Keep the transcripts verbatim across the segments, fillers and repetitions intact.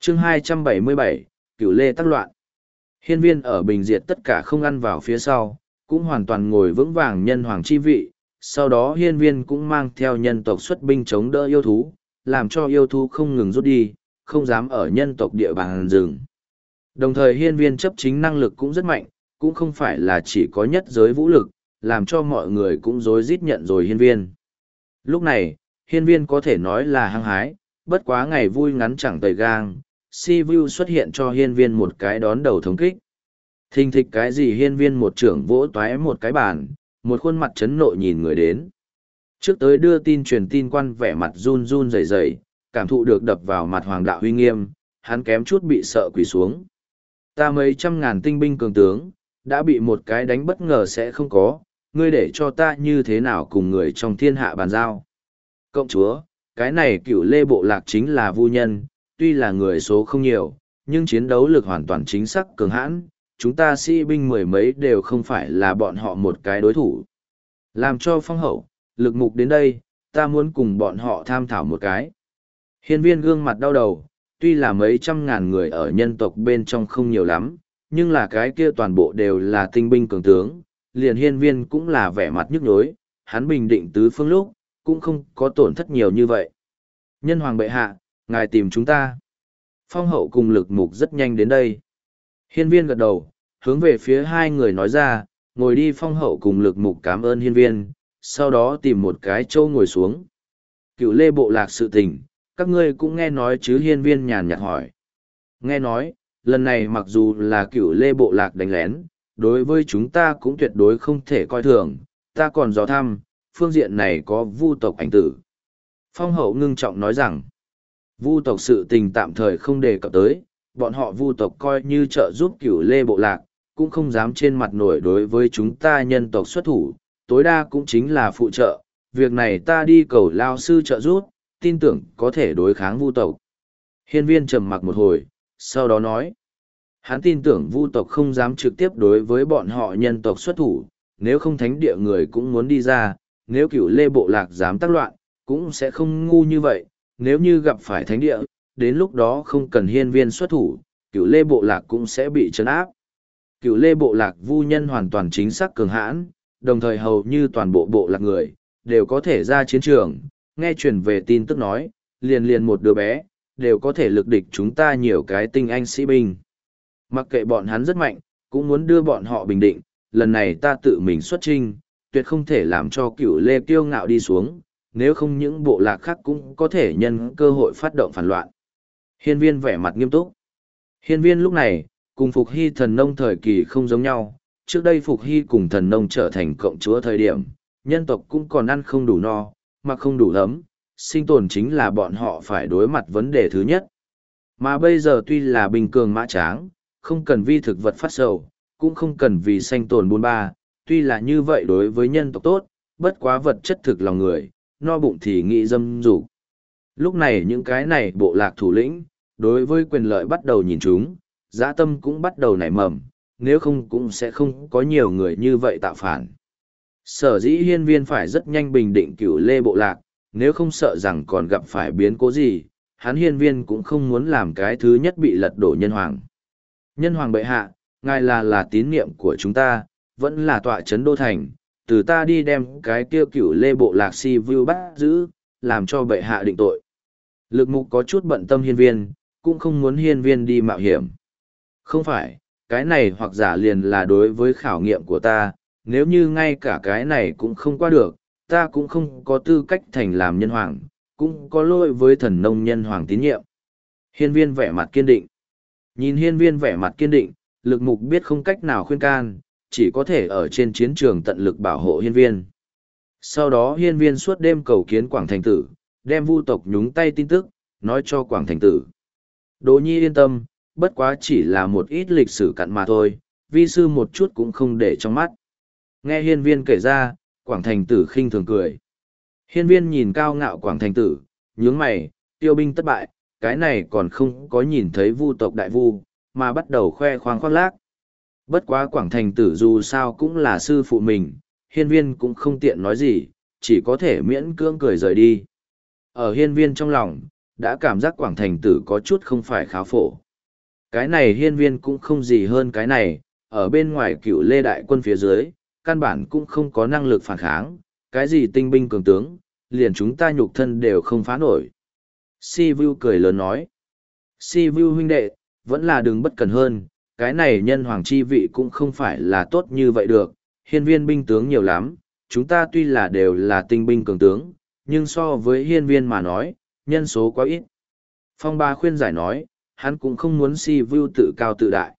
chương hai trăm bảy mươi bảy, Cửu Lê tắc loạn. Hiên viên ở Bình Diệt tất cả không ăn vào phía sau, cũng hoàn toàn ngồi vững vàng nhân hoàng chi vị. Sau đó hiên viên cũng mang theo nhân tộc xuất binh chống đỡ yêu thú, làm cho yêu thú không ngừng rút đi, không dám ở nhân tộc địa bàn rừng. Đồng thời hiên viên chấp chính năng lực cũng rất mạnh, cũng không phải là chỉ có nhất giới vũ lực, làm cho mọi người cũng rối rít nhận rồi hiên viên. Lúc này, hiên viên có thể nói là hăng hái, bất quá ngày vui ngắn chẳng tời gang, si vu xuất hiện cho hiên viên một cái đón đầu thống kích. Thình thịch cái gì hiên viên một trưởng vỗ toái một cái bàn, một khuôn mặt chấn nộ nhìn người đến. Trước tới đưa tin truyền tin quan vẻ mặt run run rẩy rẩy, cảm thụ được đập vào mặt hoàng đạo huy nghiêm, hắn kém chút bị sợ quỳ xuống. Ta mấy trăm ngàn tinh binh cường tướng, đã bị một cái đánh bất ngờ sẽ không có, ngươi để cho ta như thế nào cùng người trong thiên hạ bàn giao. Cộng chúa, cái này Cửu Lê bộ lạc chính là vu nhân, tuy là người số không nhiều, nhưng chiến đấu lực hoàn toàn chính xác cường hãn, chúng ta sĩ binh mười mấy đều không phải là bọn họ một cái đối thủ. Làm cho phong hậu, lực mục đến đây, ta muốn cùng bọn họ tham thảo một cái. Hiên viên gương mặt đau đầu, tuy là mấy trăm ngàn người ở nhân tộc bên trong không nhiều lắm, nhưng là cái kia toàn bộ đều là tinh binh cường tướng, liền hiên viên cũng là vẻ mặt nhức nhối, hắn bình định tứ phương lúc, cũng không có tổn thất nhiều như vậy. Nhân hoàng bệ hạ, ngài tìm chúng ta. Phong hậu cùng lực mục rất nhanh đến đây. Hiên viên gật đầu, hướng về phía hai người nói ra, ngồi đi. Phong hậu cùng lực mục cảm ơn hiên viên, sau đó tìm một cái chỗ ngồi xuống. Cửu Lê bộ lạc sự tình, các ngươi cũng nghe nói chứ? Hiên viên nhàn nhạt hỏi. Nghe nói, lần này mặc dù là Cửu Lê bộ lạc đánh lén, đối với chúng ta cũng tuyệt đối không thể coi thường, ta còn dò thăm, phương diện này có vu tộc ảnh tử. Phong hậu ngưng trọng nói rằng, vu tộc sự tình tạm thời không đề cập tới, bọn họ vu tộc coi như trợ giúp Cửu Lê bộ lạc, cũng không dám trên mặt nổi đối với chúng ta nhân tộc xuất thủ, tối đa cũng chính là phụ trợ, việc này ta đi cầu lao sư trợ giúp, tin tưởng có thể đối kháng vu tộc. Hiên viên trầm mặc một hồi, sau đó nói, hắn tin tưởng vu tộc không dám trực tiếp đối với bọn họ nhân tộc xuất thủ, nếu không thánh địa người cũng muốn đi ra, nếu Cửu Lê bộ lạc dám tác loạn, cũng sẽ không ngu như vậy, nếu như gặp phải thánh địa, đến lúc đó không cần hiên viên xuất thủ, Cửu Lê bộ lạc cũng sẽ bị trấn áp. Cửu Lê bộ lạc vu nhân hoàn toàn chính xác cường hãn, đồng thời hầu như toàn bộ bộ lạc người, đều có thể ra chiến trường, nghe truyền về tin tức nói, liền liền một đứa bé, đều có thể lực địch chúng ta nhiều cái tinh anh sĩ binh. Mặc kệ bọn hắn rất mạnh, cũng muốn đưa bọn họ bình định, lần này ta tự mình xuất chinh, tuyệt không thể làm cho Cửu Lê kiêu ngạo đi xuống, nếu không những bộ lạc khác cũng có thể nhân cơ hội phát động phản loạn. Hiên viên vẻ mặt nghiêm túc. Hiên viên lúc này, cùng Phục Hy thần nông thời kỳ không giống nhau, trước đây Phục Hy cùng thần nông trở thành cộng chúa thời điểm, nhân tộc cũng còn ăn không đủ no, mặc không đủ ấm, sinh tồn chính là bọn họ phải đối mặt vấn đề thứ nhất. Mà bây giờ tuy là bình cường mã tráng, không cần vi thực vật phát sầu, cũng không cần vì sanh tồn buôn ba, tuy là như vậy đối với nhân tộc tốt, bất quá vật chất thực lòng người, no bụng thì nghĩ dâm dục. Lúc này những cái này bộ lạc thủ lĩnh, đối với quyền lợi bắt đầu nhìn chúng, dã tâm cũng bắt đầu nảy mầm, nếu không cũng sẽ không có nhiều người như vậy tạo phản. Sở dĩ hiên viên phải rất nhanh bình định Cửu Lê bộ lạc, nếu không sợ rằng còn gặp phải biến cố gì, hắn hiên viên cũng không muốn làm cái thứ nhất bị lật đổ nhân hoàng. Nhân hoàng bệ hạ, ngài là là tín niệm của chúng ta, vẫn là tọa trấn đô thành, từ ta đi đem cái kia Cửu Lê bộ lạc si view bắt giữ, làm cho bệ hạ định tội. Lực mục có chút bận tâm hiên viên, cũng không muốn hiên viên đi mạo hiểm. Không phải, cái này hoặc giả liền là đối với khảo nghiệm của ta, nếu như ngay cả cái này cũng không qua được, ta cũng không có tư cách thành làm nhân hoàng, cũng có lỗi với thần nông nhân hoàng tín nhiệm. Hiên viên vẻ mặt kiên định. Nhìn hiên viên vẻ mặt kiên định, lực mục biết không cách nào khuyên can, chỉ có thể ở trên chiến trường tận lực bảo hộ hiên viên. Sau đó hiên viên suốt đêm cầu kiến Quảng Thành Tử, đem vu tộc nhúng tay tin tức, nói cho Quảng Thành Tử. Đỗ Nhi yên tâm, bất quá chỉ là một ít lịch sử cặn mà thôi, vi sư một chút cũng không để trong mắt. Nghe hiên viên kể ra, Quảng Thành Tử khinh thường cười. Hiên viên nhìn cao ngạo Quảng Thành Tử, nhướng mày, tiêu binh thất bại, cái này còn không có nhìn thấy vu tộc đại vu, mà bắt đầu khoe khoang khoác lác. Bất quá Quảng Thành Tử dù sao cũng là sư phụ mình, hiên viên cũng không tiện nói gì, chỉ có thể miễn cưỡng cười rời đi. Ở hiên viên trong lòng, đã cảm giác Quảng Thành Tử có chút không phải khá phổ. Cái này hiên viên cũng không gì hơn cái này, ở bên ngoài cựu lê đại quân phía dưới, căn bản cũng không có năng lực phản kháng, cái gì tinh binh cường tướng, liền chúng ta nhục thân đều không phá nổi. Si Vu cười lớn nói, Si Vu huynh đệ, vẫn là đừng bất cần hơn, cái này nhân hoàng chi vị cũng không phải là tốt như vậy được, hiên viên binh tướng nhiều lắm, chúng ta tuy là đều là tinh binh cường tướng, nhưng so với hiên viên mà nói, nhân số quá ít. Phong Ba khuyên giải nói, hắn cũng không muốn Si Vu tự cao tự đại.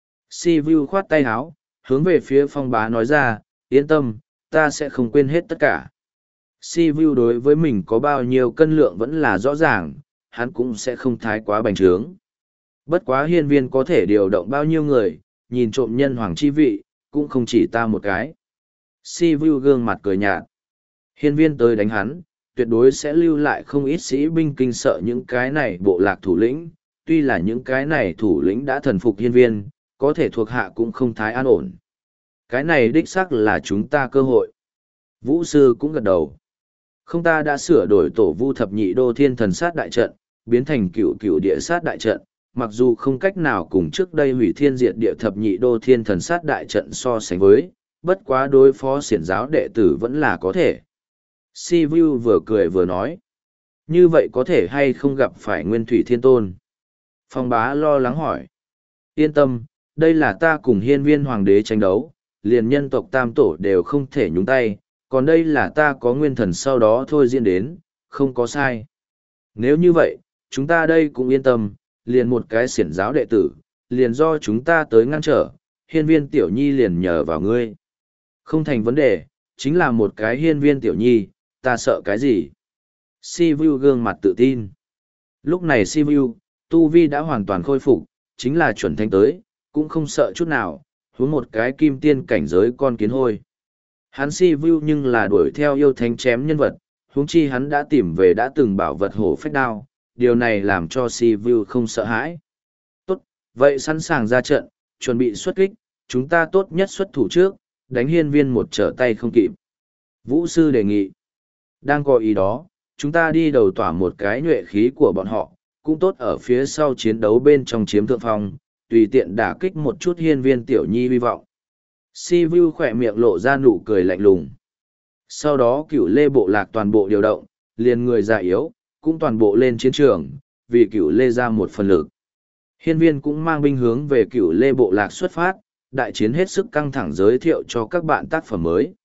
Si Vu khoát tay áo, hướng về phía Phong Bá nói ra, yên tâm, ta sẽ không quên hết tất cả. Si Vu đối với mình có bao nhiêu cân lượng vẫn là rõ ràng, hắn cũng sẽ không thái quá bành trướng. Bất quá hiên viên có thể điều động bao nhiêu người, nhìn trộm nhân hoàng chi vị, cũng không chỉ ta một cái. Si Vu gương mặt cười nhạt. Hiên viên tới đánh hắn, tuyệt đối sẽ lưu lại không ít sĩ binh kinh sợ những cái này bộ lạc thủ lĩnh. Tuy là những cái này thủ lĩnh đã thần phục hiên viên, có thể thuộc hạ cũng không thái an ổn. Cái này đích xác là chúng ta cơ hội. Vũ sư cũng gật đầu. Không, ta đã sửa đổi tổ vu thập nhị đô thiên thần sát đại trận, biến thành cựu cựu địa sát đại trận, mặc dù không cách nào cùng trước đây hủy thiên diệt địa thập nhị đô thiên thần sát đại trận so sánh với, bất quá đối phó xiển giáo đệ tử vẫn là có thể. Si Vu vừa cười vừa nói, như vậy có thể hay không gặp phải Nguyên Thủy Thiên Tôn? Phong Bá lo lắng hỏi. Yên tâm, đây là ta cùng hiên viên hoàng đế tranh đấu, liền nhân tộc tam tổ đều không thể nhúng tay, còn đây là ta có nguyên thần sau đó thôi diễn đến, không có sai. Nếu như vậy, chúng ta đây cũng yên tâm, liền một cái xiển giáo đệ tử, liền do chúng ta tới ngăn trở, hiên viên tiểu nhi liền nhờ vào ngươi. Không thành vấn đề, chính là một cái hiên viên tiểu nhi, ta sợ cái gì? Si Vu gương mặt tự tin. Lúc này Si Vu, tu vi đã hoàn toàn khôi phục, chính là chuẩn thánh tới, cũng không sợ chút nào, huống một cái kim tiên cảnh giới con kiến hôi. Hắn Si Vu nhưng là đuổi theo yêu thánh chém nhân vật, huống chi hắn đã tìm về đã từng bảo vật hổ phách đao, điều này làm cho Si Vu không sợ hãi. Tốt, vậy sẵn sàng ra trận, chuẩn bị xuất kích, chúng ta tốt nhất xuất thủ trước, đánh hiên viên một trở tay không kịp. Vũ sư đề nghị, đang có ý đó, chúng ta đi đầu tỏa một cái nhuệ khí của bọn họ, cũng tốt ở phía sau chiến đấu bên trong chiếm thượng phong, tùy tiện đả kích một chút hiên viên tiểu nhi hy vọng. Si Vu khỏe miệng lộ ra nụ cười lạnh lùng. Sau đó cửu lê bộ lạc toàn bộ điều động, liền người già yếu, cũng toàn bộ lên chiến trường, vì cửu lê ra một phần lực. Hiên viên cũng mang binh hướng về cửu lê bộ lạc xuất phát, đại chiến hết sức căng thẳng giới thiệu cho các bạn tác phẩm mới.